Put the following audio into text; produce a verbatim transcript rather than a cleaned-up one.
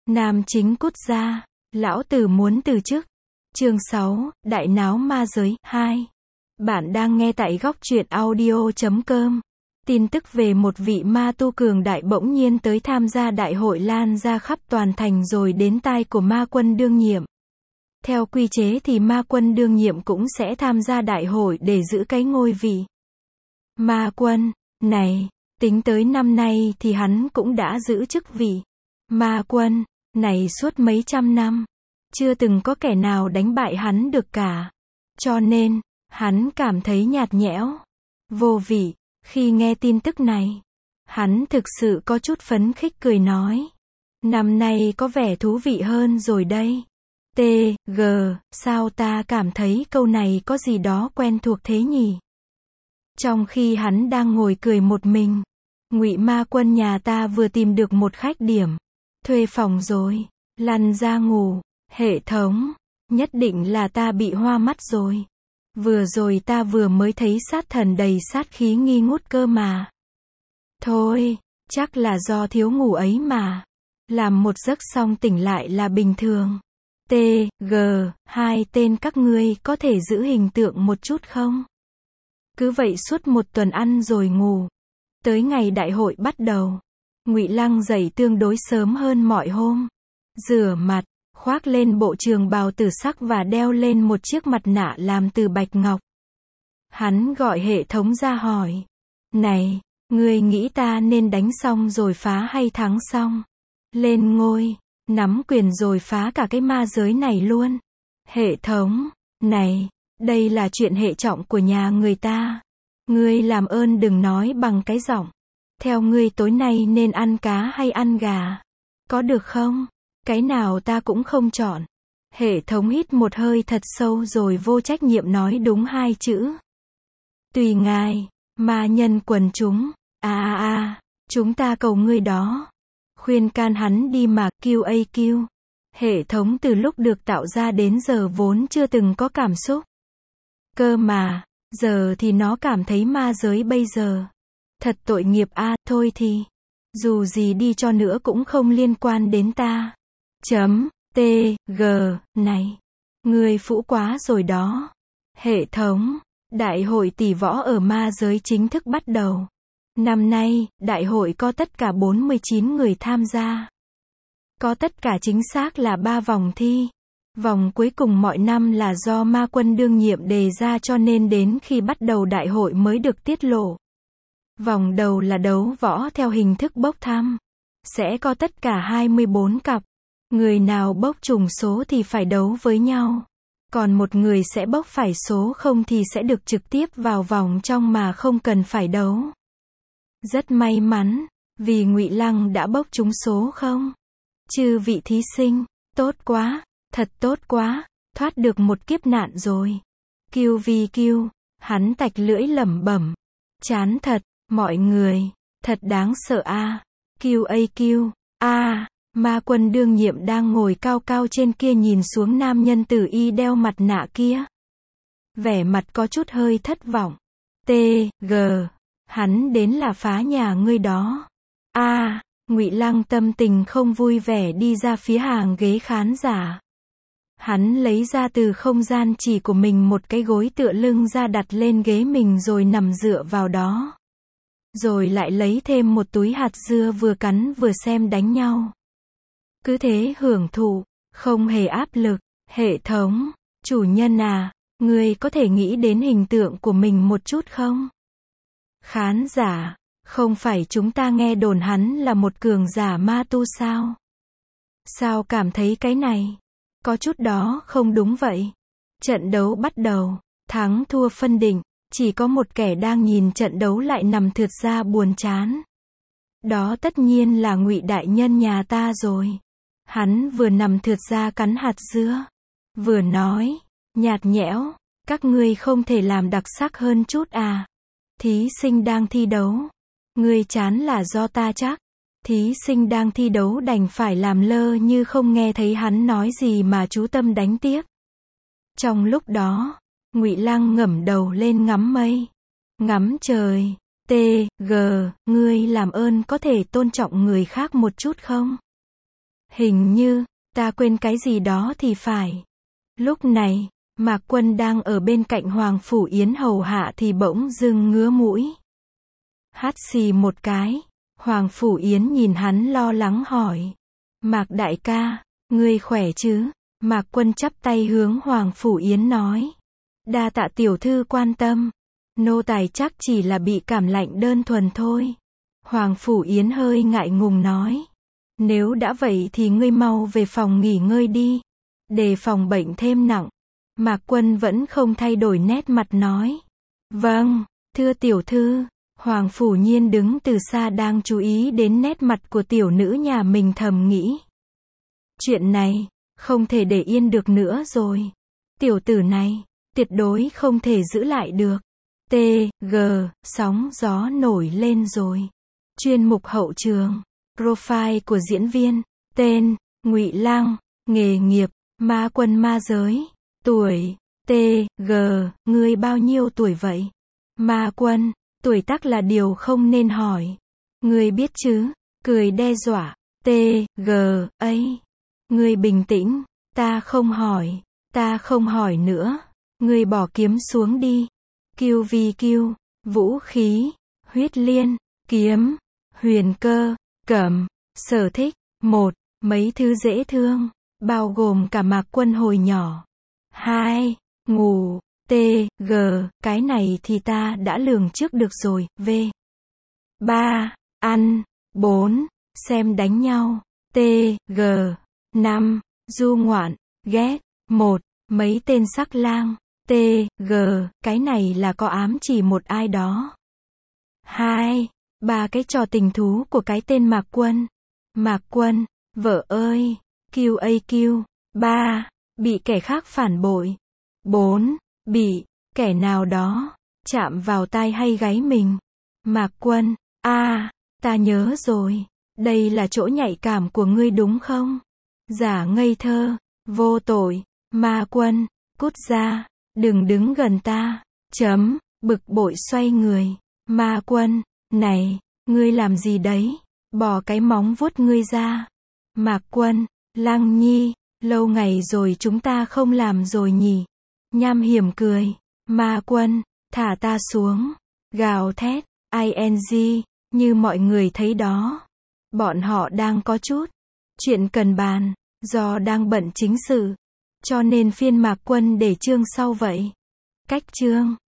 Nam chính cút ra, lão tử muốn từ chức. Chương sáu, Đại náo ma giới, hai. Bạn đang nghe tại góc truyện audio chấm com. Tin tức về một vị ma tu cường đại bỗng nhiên tới tham gia đại hội lan ra khắp toàn thành rồi đến tai của ma quân đương nhiệm. Theo quy chế thì ma quân đương nhiệm cũng sẽ tham gia đại hội để giữ cái ngôi vị ma quân này. Tính tới năm nay thì hắn cũng đã giữ chức vị ma quân này suốt mấy trăm năm. Chưa từng có kẻ nào đánh bại hắn được cả. Cho nên, hắn cảm thấy nhạt nhẽo, vô vị. Khi nghe tin tức này, hắn thực sự có chút phấn khích cười nói. Năm nay có vẻ thú vị hơn rồi đây. T, G, sao ta cảm thấy câu này có gì đó quen thuộc thế nhỉ? Trong khi hắn đang ngồi cười một mình, Ngụy ma quân nhà ta vừa tìm được một khách điểm. Thuê phòng rồi, lăn ra ngủ. Hệ thống, nhất định là ta bị hoa mắt rồi. Vừa rồi ta vừa mới thấy sát thần đầy sát khí nghi ngút cơ mà. Thôi, chắc là do thiếu ngủ ấy mà. Làm một giấc xong tỉnh lại là bình thường. T, G, hai tên các ngươi có thể giữ hình tượng một chút không? Cứ vậy suốt một tuần ăn rồi ngủ. Tới ngày đại hội bắt đầu, Ngụy Lăng dậy tương đối sớm hơn mọi hôm. Rửa mặt, khoác lên bộ trường bào tử sắc và đeo lên một chiếc mặt nạ làm từ bạch ngọc. Hắn gọi hệ thống ra hỏi. Này, ngươi nghĩ ta nên đánh xong rồi phá hay thắng xong? Lên ngôi, nắm quyền rồi phá cả cái ma giới này luôn. Hệ thống, này, đây là chuyện hệ trọng của nhà người ta. Ngươi làm ơn đừng nói bằng cái giọng. Theo ngươi tối nay nên ăn cá hay ăn gà? Có được không? Cái nào ta cũng không chọn. Hệ thống hít một hơi thật sâu rồi vô trách nhiệm nói đúng hai chữ. Tùy ngài, ma nhân quần chúng. À à à, chúng ta cầu ngươi đó. Khuyên can hắn đi mà, quy a quy. Hệ thống từ lúc được tạo ra đến giờ vốn chưa từng có cảm xúc. Cơ mà, giờ thì nó cảm thấy ma giới bây giờ. Thật tội nghiệp a, à, thôi thì. Dù gì đi cho nữa cũng không liên quan đến ta. Chấm, T, G, này. Người phũ quá rồi đó. Hệ thống, đại hội tỷ võ ở ma giới chính thức bắt đầu. Năm nay, đại hội có tất cả bốn mươi chín người tham gia. Có tất cả chính xác là ba vòng thi. Vòng cuối cùng mọi năm là do ma quân đương nhiệm đề ra cho nên đến khi bắt đầu đại hội mới được tiết lộ. Vòng đầu là đấu võ theo hình thức bốc thăm. Sẽ có tất cả hai mươi bốn cặp. Người nào bốc trùng số thì phải đấu với nhau. Còn một người sẽ bốc phải số không thì sẽ được trực tiếp vào vòng trong mà không cần phải đấu. Rất may mắn, vì Ngụy Lăng đã bốc trúng số không. Chư vị thí sinh, tốt quá, thật tốt quá, thoát được một kiếp nạn rồi. Kiêu vi kiêu, hắn tạch lưỡi lẩm bẩm. Chán thật, mọi người, thật đáng sợ a. Kiêu a kiêu, a. Ma quân đương nhiệm đang ngồi cao cao trên kia nhìn xuống nam nhân tử y đeo mặt nạ kia. Vẻ mặt có chút hơi thất vọng. T, G, hắn đến là phá nhà ngươi đó. A, à, Ngụy Lăng tâm tình không vui vẻ đi ra phía hàng ghế khán giả. Hắn lấy ra từ không gian chỉ của mình một cái gối tựa lưng ra đặt lên ghế mình rồi nằm dựa vào đó. Rồi lại lấy thêm một túi hạt dưa vừa cắn vừa xem đánh nhau. Cứ thế hưởng thụ, không hề áp lực. Hệ thống, chủ nhân à, ngươi có thể nghĩ đến hình tượng của mình một chút không? Khán giả, không phải chúng ta nghe đồn hắn là một cường giả ma tu sao? Sao cảm thấy cái này có chút đó không đúng vậy? Trận đấu bắt đầu, thắng thua phân định, chỉ có một kẻ đang nhìn trận đấu lại nằm thượt ra buồn chán. Đó tất nhiên là Ngụy đại nhân nhà ta rồi. Hắn vừa nằm thượt ra cắn hạt dưa, vừa nói, nhạt nhẽo, các ngươi không thể làm đặc sắc hơn chút à? Thí sinh đang thi đấu, ngươi chán là do ta chắc. Thí sinh đang thi đấu đành phải làm lơ như không nghe thấy hắn nói gì mà chú tâm đánh tiếp. Trong lúc đó, Ngụy Lăng ngẩng đầu lên ngắm mây, ngắm trời. T, G, ngươi làm ơn có thể tôn trọng người khác một chút không? Hình như, ta quên cái gì đó thì phải. Lúc này, Mạc Quân đang ở bên cạnh Hoàng Phủ Yến hầu hạ thì bỗng dưng ngứa mũi. Hắt xì một cái, Hoàng Phủ Yến nhìn hắn lo lắng hỏi. Mạc đại ca, ngươi khỏe chứ? Mạc Quân chắp tay hướng Hoàng Phủ Yến nói. Đa tạ tiểu thư quan tâm. Nô tài chắc chỉ là bị cảm lạnh đơn thuần thôi. Hoàng Phủ Yến hơi ngại ngùng nói. Nếu đã vậy thì ngươi mau về phòng nghỉ ngơi đi. Đề phòng bệnh thêm nặng. Mạc Quân vẫn không thay đổi nét mặt nói. Vâng, thưa tiểu thư. Hoàng Phủ Nhiên đứng từ xa đang chú ý đến nét mặt của tiểu nữ nhà mình thầm nghĩ. Chuyện này, không thể để yên được nữa rồi. Tiểu tử này, tuyệt đối không thể giữ lại được. T, G, sóng gió nổi lên rồi. Chuyên mục hậu trường. Profile của diễn viên. Tên, Ngụy Lăng. Nghề nghiệp, ma quân ma giới. Tuổi, T, G, ngươi bao nhiêu tuổi vậy? Ma quân, tuổi tác là điều không nên hỏi. Ngươi biết chứ? Cười đe dọa. T, G, ấy. Ngươi bình tĩnh. Ta không hỏi. Ta không hỏi nữa. Ngươi bỏ kiếm xuống đi. Kiêu vi kiêu. Vũ khí. Huyết liên. Kiếm. Huyền cơ. Cẩm. Sở thích. Một. Mấy thứ dễ thương. Bao gồm cả Mạc Quân hồi nhỏ. Hai. Ngủ. T, G, cái này thì ta đã lường trước được rồi. V. Ba. Ăn. Bốn. Xem đánh nhau. T, G. Năm. Du ngoạn. Ghét. Một. Mấy tên sắc lang. T, G, cái này là có ám chỉ một ai đó. Hai. Ba cái trò tình thú của cái tên Mạc Quân. Mạc Quân. Vợ ơi. Q A Q. Ba. Bị kẻ khác phản bội. Bốn. Bị kẻ nào đó chạm vào tai hay gáy mình. Mạc Quân. A, à, ta nhớ rồi. Đây là chỗ nhạy cảm của ngươi đúng không? Giả ngây thơ, vô tội. Ma Quân. Cút ra, đừng đứng gần ta. Chấm, bực bội xoay người. Ma Quân. Này, ngươi làm gì đấy? Bỏ cái móng vuốt ngươi ra. Mạc Quân. Lăng Nhi, lâu ngày rồi chúng ta không làm rồi nhỉ? Nham hiểm cười. Ma Quân. Thả ta xuống. Gào thét. I N G. Như mọi người thấy đó. Bọn họ đang có chút chuyện cần bàn. Do đang bận chính sự. Cho nên phiên Mạc Quân để chương sau vậy. Cách chương.